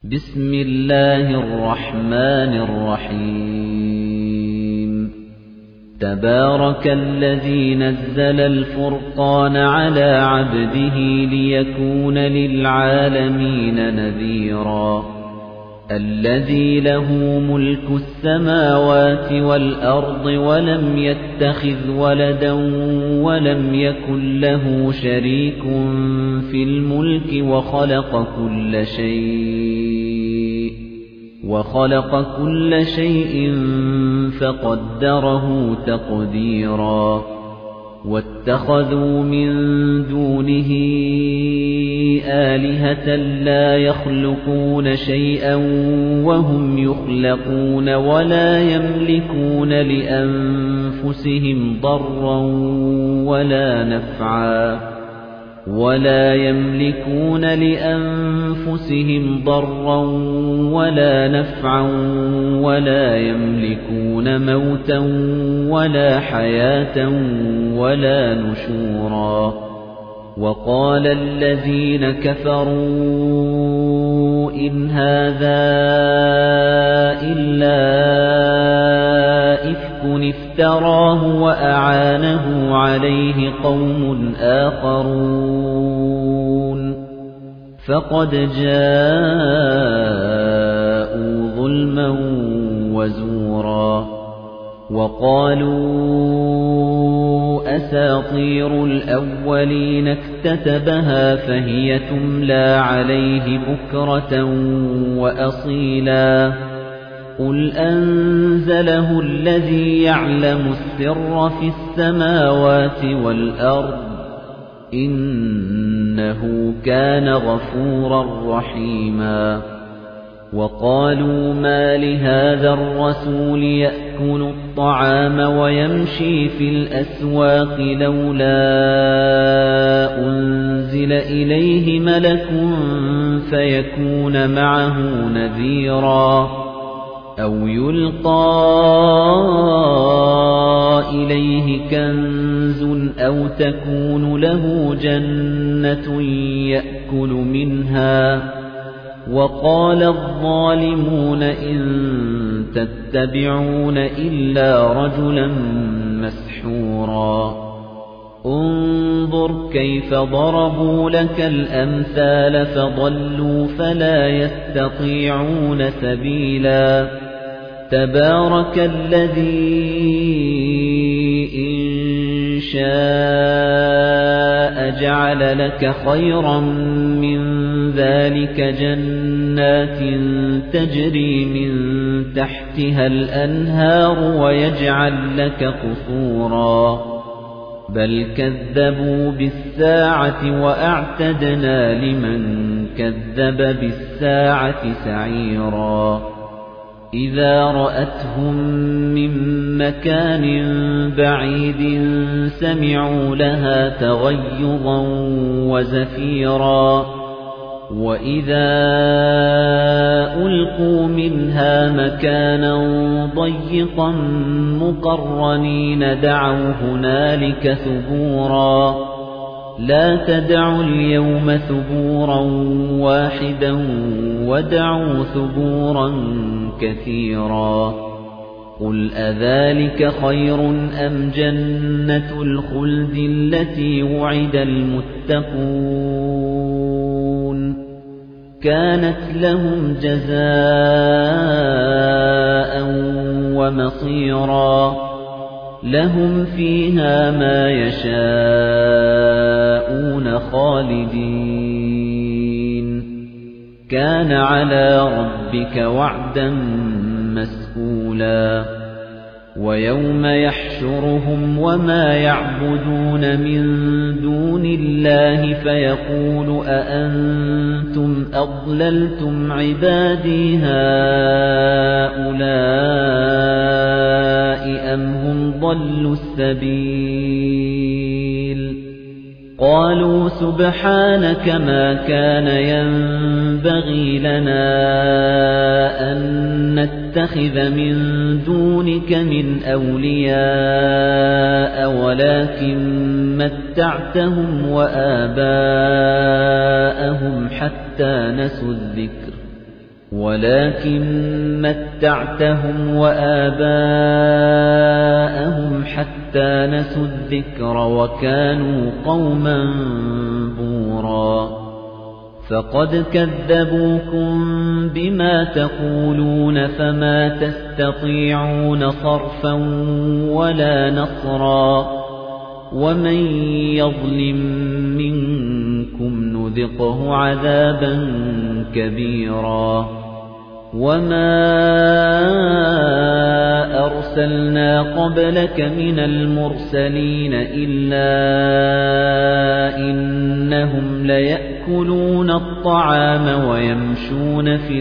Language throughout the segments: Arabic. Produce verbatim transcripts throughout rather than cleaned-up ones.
بسم الله الرحمن الرحيم تبارك الذي نزل الفرقان على عبده ليكون للعالمين نذيرا الذي له ملك السماوات والأرض ولم يتخذ ولدا ولم يكن له شريك في الملك وخلق كل شيء وخلق كل شيء فقدره تقديرا واتخذوا من دونه آلهة لا يخلقون شيئا وهم يخلقون ولا يملكون لأنفسهم ضرا ولا نفعا ولا يملكون لأنفسهم ضرا ولا نفعا ولا يملكون موتا ولا حياة ولا نشورا وقال الذين كفروا إن هذا إلا إفك افتراه وأعانه عليه قوم آخرون فقد جاءوا ظلما وزورا وقالوا أساطير الأولين اكتتبها فهي تملى عليه بكرة وأصيلا قل أنزله الذي يعلم السر في السماوات والأرض إنه كان غفورا رحيما وقالوا ما لهذا الرسول يأكل الطعام ويمشي في الأسواق لولا أنزل إليه ملك فيكون معه نذيرا أو يلقى إليه كنز أو تكون له جنة يأكل منها وقال الظالمون إن تتبعون إلا رجلا مسحورا انظر كيف ضربوا لك الأمثال فضلوا فلا يستطيعون سبيلا تبارك الذي إن شاء جعل لك خيرا من ذلك جنات تجري من تحتها الأنهار ويجعل لك قصورا بل كذبوا بالساعة وأعتدنا لمن كذب بالساعة سعيرا إذا رأتهم من مكان بعيد سمعوا لها تغيظا وزفيرا وإذا ألقوا منها مكانا ضيقا مقرنين دعوا هنالك ثبورا لا تدعوا اليوم ثبورا واحدا ودعوا ثبورا كثيرا قل أذلك خير أم جنة الخلد التي وعد المتقون كانت لهم جزاء ومصيرا لهم فيها ما يشاءون خالدين كان على ربك وعدا مسئولا ويوم يحشرهم وما يعبدون من دون الله فيقول أأنتم أضللتم عبادي هؤلاء أم هم ضلوا السبيل قالوا سبحانك ما كان ينبغي لنا أن نتخذ من دونك من أولياء ولكن متعتهم وآباءهم حتى نسوا الذكر ولكن متعتهم وآباءهم حتى نسوا الذكر وكانوا قوما بورا فقد كذبوكم بما تقولون فما تستطيعون صرفا ولا نصرا ومن يظلم منكم نذقه عذابا كبيرا وما أرسلنا قبلك من المرسلين إلا إنهم ليأكلون الطعام ويمشون في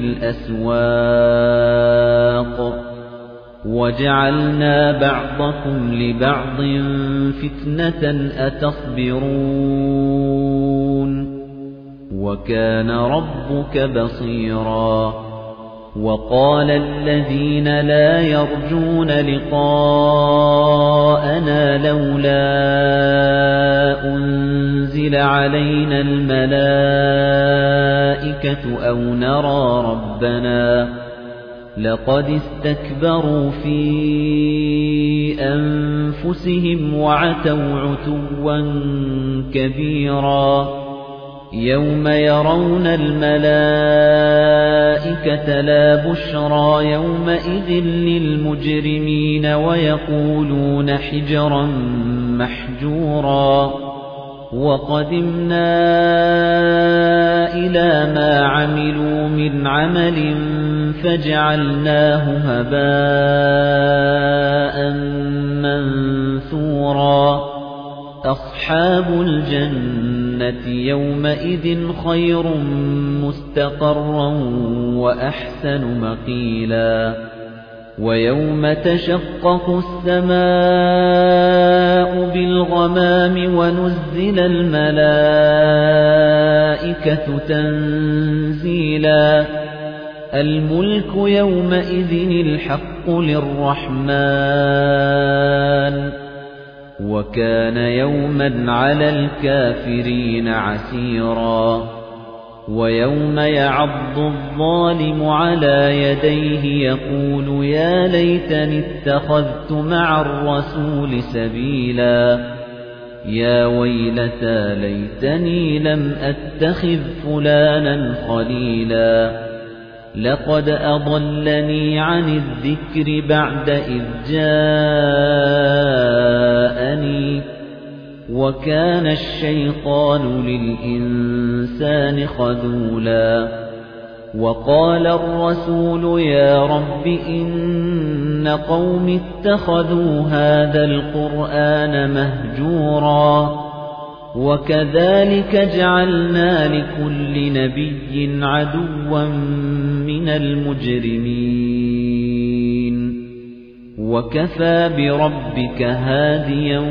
الأسواق وجعلنا بعضكم لبعض فتنة أتصبرون وكان ربك بصيرا وقال الذين لا يرجون لقاءنا لولا أنزل علينا الملائكة أو نرى ربنا لقد استكبروا في أنفسهم وعتوا عتوا كبيرا يوم يرون الملائكة لا بشرى يومئذ للمجرمين ويقولون حجرا محجورا وقدمنا إلى ما عملوا من عمل فجعلناه هباء منثورا أصحاب الجنة يومئذ خير مستقرا وأحسن مقيلا ويوم تشقق السماء بالغمام ونزل الملائكة تنزيلا الملك يومئذ الحق للرحمن وكان يوما على الكافرين عسيرا ويوم يعض الظالم على يديه يقول يا ليتني اتخذت مع الرسول سبيلا يا ويلتى ليتني لم أتخذ فلانا خليلا لقد أضلني عن الذكر بعد إذ جاءني وكان الشيطان للإنسان خذولا وقال الرسول يا رب إن قوم اتخذوا هذا القرآن مهجورا وكذلك جعلنا لكل نبي عدوا من المجرمين وكفى بربك هاديا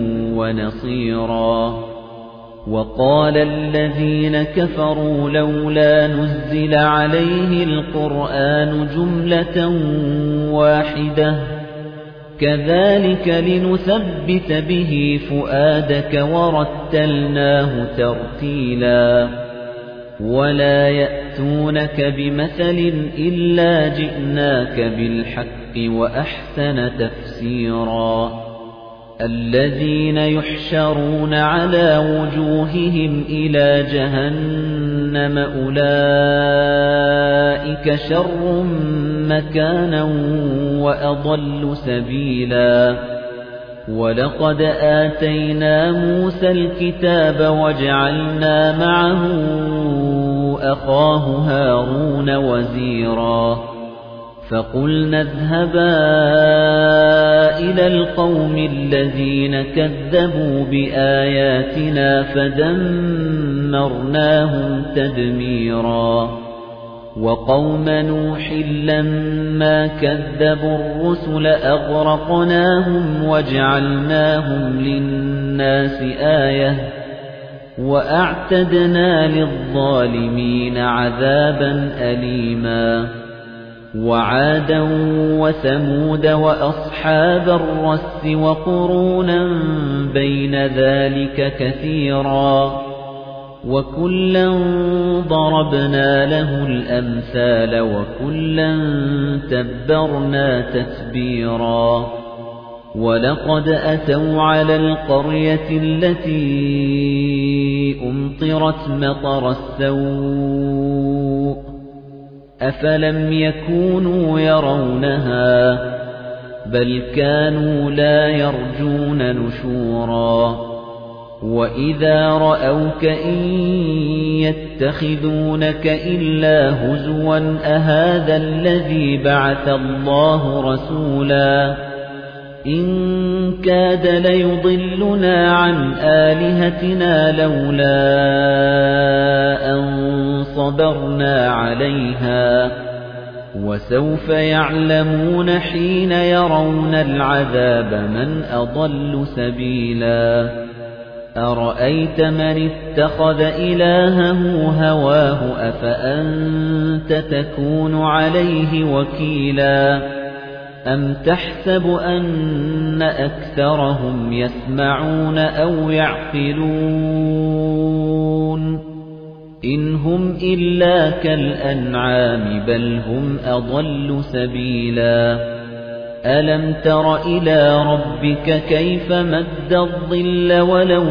ونصيرا وقال الذين كفروا لولا نزل عليه القرآن جملة واحدة كذلك لنثبت به فؤادك ورتلناه ترتيلا ولا يأتونك بمثل إلا جئناك بالحق وأحسن تفسيرا الذين يحشرون على وجوههم إلى جهنم أولئك شر مكانا وأضل سبيلا ولقد آتينا موسى الكتاب وجعلنا معه أخاه هارون وزيرا فقلنا اذهبا إلى القوم الذين كذبوا بآياتنا فدمرناهم تدميرا وقوم نوح لما كذبوا الرسل أغرقناهم وجعلناهم للناس آية وأعتدنا للظالمين عذابا أليما وعادا وثمود وأصحاب الرس وقرونا بين ذلك كثيرا وَكُلًّا ضَرَبْنَا لَهُ الْأَمْثَالَ وَكُلًّا تَبَّرْنَا تَتْبِيرًا وَلَقَدْ أَتَوْا عَلَى الْقَرْيَةِ الَّتِي أُمْطِرَتْ مَطَرَ السَّوْءِ أَفَلَمْ يَكُونُوا يَرَوْنَهَا بَلْ كَانُوا لَا يَرْجُونَ نُشُورًا وَإِذَا رَأَوْكَ إِن يَتَّخِذُونَكَ إِلَّا هُزُوًا أَهَذَا الَّذِي بَعَثَ اللَّهُ رَسُولًا إِن كَادَ لَيُضِلُّنَا عَنْ آلِهَتِنَا لَوْلَا أَن صَبَرْنَا عَلَيْهَا وَسَوْفَ يَعْلَمُونَ حِينَ يَرَوْنَ الْعَذَابَ مَنْ أَضَلُّ سَبِيلًا أَرَأَيْتَ مَنِ اتَّخَذَ إِلَٰهَهُ هَوَاهُ أَفَأَنتَ تَكُونُ عَلَيْهِ وَكِيلًا أَمْ تَحْسَبُ أَنَّ أَكْثَرَهُمْ يَسْمَعُونَ أَوْ يَعْقِلُونَ إِنْ هُمْ إِلَّا كَالْأَنْعَامِ بَلْ هُمْ أَضَلُّ سَبِيلًا أَلَمْ تَرَ إِلَى رَبِّكَ كَيْفَ مَدَّ الظِّلَّ وَلَوْ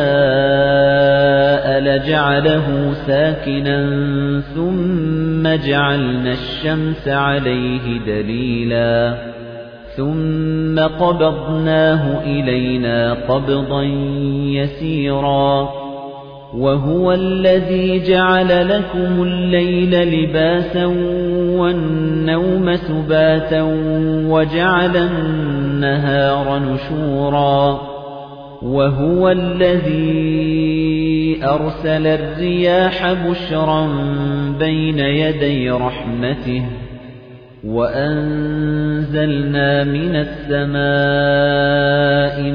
شَاءَ لَجَعَلَهُ سَاكِنًا ثُمَّ جَعَلْنَا الشَّمْسَ عَلَيْهِ دَلِيلًا ثُمَّ قَبَضْنَاهُ إِلَيْنَا قَبْضًا يَسِيرًا وَهُوَ الَّذِي جَعَلَ لَكُمُ اللَّيْلَ لِبَاسًا وَالنَّوْمَ سُبَاتًا وَجَعَلَ النَّهَارَ نُشُورًا وَهُوَ الَّذِي أَرْسَلَ الرِّيَاحَ بُشْرًا بَيْنَ يَدَيْ رَحْمَتِهِ وَأَنزَلْنَا مِنَ السَّمَاءِ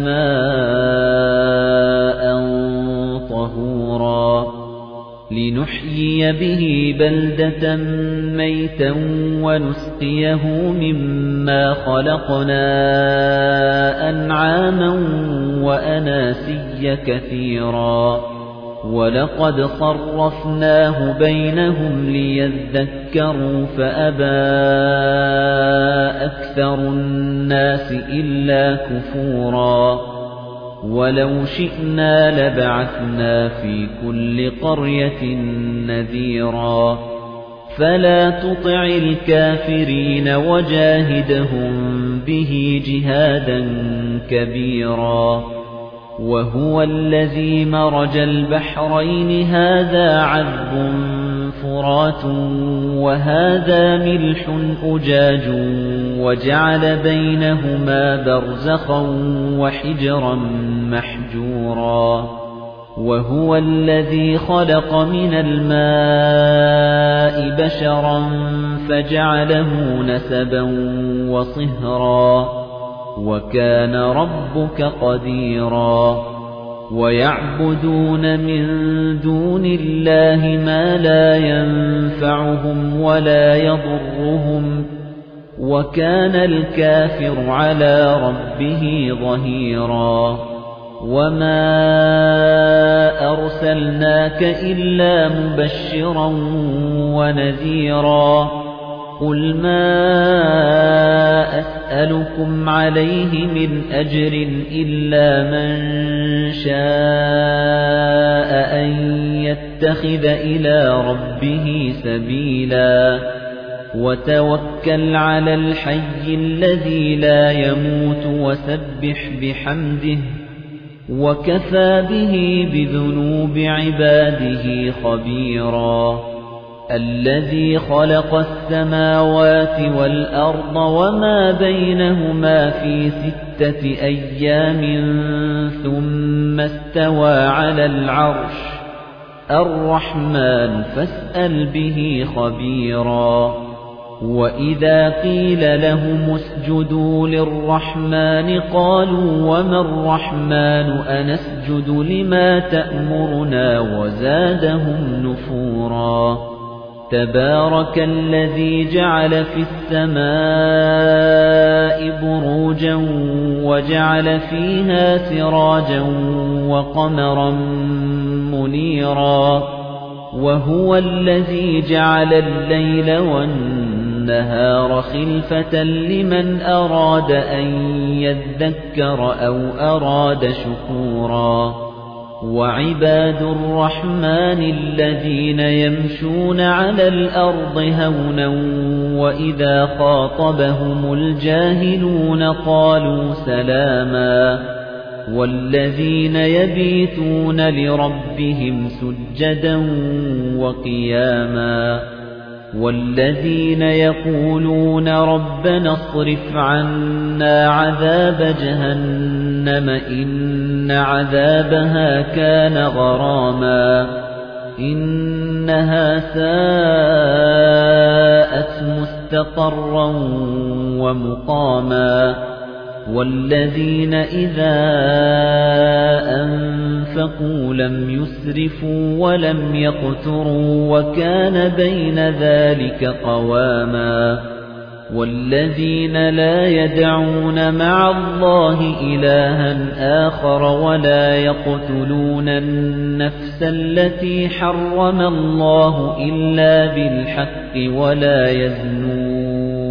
مَاءً طَهُورًا لِنُحْيِيَ بِهِ بَلْدَةً مَيْتًا وَنُسْقِيَهُ مِمَّا خَلَقْنَا أَنْعَامًا وَأَنَاسِيَّ كَثِيرًا وَلَقَدْ صَرَّفْنَاهُ بَيْنَهُمْ لِيَذَّكَّرُوا فَأَبَى أَكْثَرُ النَّاسِ إِلَّا كُفُورًا وَلَوْ شِئْنَا لَبَعَثْنَا فِي كُلِّ قَرْيَةٍ نَذِيرًا فَلَا تُطِعِ الْكَافِرِينَ وَجَاهِدْهُم بِهِ جِهَادًا كَبِيرًا وَهُوَ الَّذِي مَرَجَ الْبَحْرَيْنِ هَذَا عَذْبٌ فُرَاتٌ وَهَذَا مِلْحٌ أُجَاجٌ وَجَعَلَ بَيْنَهُمَا بَرْزَخًا وَحِجْرًا مَحْجُورًا وَهُوَ الَّذِي خَلَقَ مِنَ الْمَاءِ بَشَرًا فَجَعَلَهُ نَسَبًا وَصِهْرًا وَكَانَ رَبُّكَ قَدِيرًا وَيَعْبُدُونَ مِن دُونِ اللَّهِ مَا لَا يَنفَعُهُمْ وَلَا يَضُرُّهُمْ وَكَانَ الْكَافِرُ عَلَى رَبِّهِ ظَهِيرًا وَمَا أَرْسَلْنَاكَ إِلَّا مُبَشِّرًا وَنَذِيرًا قُلْ مَا أَسْأَلُكُمْ عَلَيْهِ مِنْ أَجْرٍ إِلَّا مَنْ شَاءَ أَنْ يَتَّخِذَ إِلَى رَبِّهِ سَبِيلًا وَتَوَكَّلْ عَلَى الْحَيِّ الَّذِي لَا يَمُوتُ وَسَبِّحْ بِحَمْدِهِ وَكَفَى بِهِ بِذُنُوبِ عِبَادِهِ خَبِيرًا الَّذِي خَلَقَ السَّمَاوَاتِ وَالْأَرْضَ وَمَا بَيْنَهُمَا فِي سِتَّةِ أَيَّامٍ ثُمَّ اسْتَوَى عَلَى الْعَرْشِ الرَّحْمَنُ فَاسْأَلْ بِهِ خَبِيرًا وَإِذَا قِيلَ لَهُمُ اسْجُدُوا لِلرَّحْمَنِ قَالُوا وَمَا الرَّحْمَنُ أَنَسْجُدُ لِمَا تَأْمُرُنَا وَزَادَهُمْ نُفُورًا تَبَارَكَ الَّذِي جَعَلَ فِي السَّمَاءِ بُرُوجًا وَجَعَلَ فِيهَا سِرَاجًا وَقَمَرًا مُنِيرًا وَهُوَ الَّذِي جَعَلَ اللَّيْلَ وَالنَّهَارَ خِلْفَةً لِمَنْ أَرَادَ أَن يَذَّكَّرَ أَوْ أَرَادَ شُكُورًا وَعِبَادُ الرَّحْمَنِ الَّذِينَ يَمْشُونَ عَلَى الْأَرْضِ هَوْنًا وَإِذَا خَاطَبَهُمُ الْجَاهِلُونَ قَالُوا سَلَامًا وَالَّذِينَ يَبِيتُونَ لِرَبِّهِمْ سُجَّدًا وَقِيَامًا وَالَّذِينَ يَقُولُونَ رَبَّنَا اصْرِفْ عَنَّا عَذَابَ جَهَنَّمَ إِنَّ عَذَابَهَا كَانَ غَرَامًا إِنَّهَا سَاءَتْ مُسْتَقَرًّا وَمُقَامًا وَالَّذِينَ إِذَا أَنفَقُوا لَمْ يُسْرِفُوا وَلَمْ يَقْتُرُوا وَكَانَ بَيْنَ ذَلِكَ قَوَامًا وَالَّذِينَ لَا يَدْعُونَ مَعَ اللَّهِ إِلَٰهًا آخَرَ وَلَا يَقْتُلُونَ النَّفْسَ الَّتِي حَرَّمَ اللَّهُ إِلَّا بِالْحَقِّ وَلَا يَزْنُونَ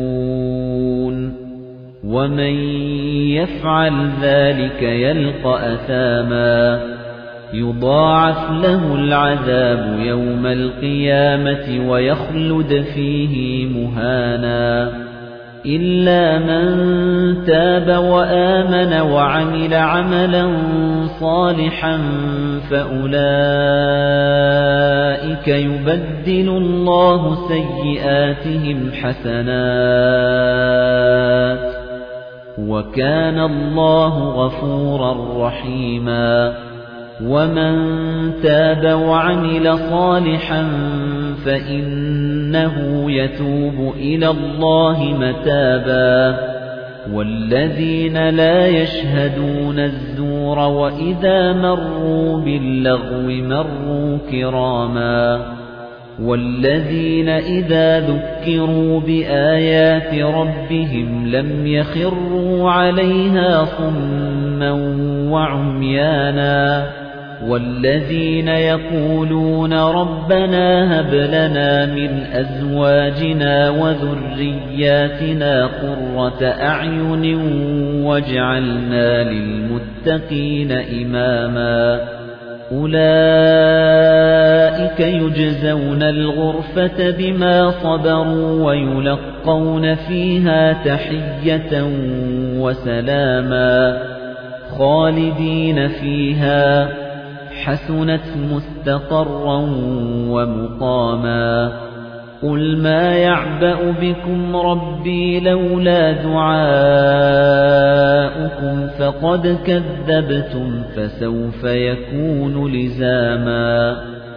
وَمَن يَفْعَلْ ذَلِكَ يَلْقَ أَثَامًا يُضَاعَفْ لَهُ الْعَذَابُ يَوْمَ الْقِيَامَةِ وَيَخْلُدْ فِيهِ مُهَانًا إِلَّا مَن تَابَ وَآمَنَ وَعَمِلَ عَمَلًا صَالِحًا فَأُولَئِكَ يُبَدِّلُ اللَّهُ سَيِّئَاتِهِمْ حَسَنَاتٍ وَكَانَ اللَّهُ غَفُورًا رَّحِيمًا وَمَن تَابَ وَعَمِلَ صَالِحًا فَإِنَّهُ يَتُوبُ إِلَى اللَّهِ مَتَابًا وَالَّذِينَ لَا يَشْهَدُونَ الزُّورَ وَإِذَا مَرُّوا بِاللَّغْوِ مَرُّوا كِرَامًا وَالَّذِينَ إِذَا ذُكِّرُوا بِآيَاتِ رَبِّهِمْ لَمْ يَخِرُّوا عَلَيْهَا صُمًّا وَعُمْيَانًا وَالَّذِينَ يَقُولُونَ رَبَّنَا هَبْ لَنَا مِنْ أَزْوَاجِنَا وَذُرِّيَّاتِنَا قُرَّةَ أَعْيُنٍ وَاجْعَلْنَا لِلْمُتَّقِينَ إِمَامًا أُولَئِكَ يُجْزَوْنَ الْغُرْفَةَ بِمَا صَبَرُوا وَيُلَقَّوْنَ فِيهَا تَحِيَّةً وَسَلَامًا خَالِدِينَ فِيهَا حَسُنَتْ مُسْتَقَرًّا وَمُقَامًا قُلْ مَا يَعْبَأُ بِكُمْ رَبِّي لَوْلَا دُعَاؤُكُمْ فَقَدْ كَذَّبْتُمْ فَسَوْفَ يَكُونُ لِزَامًا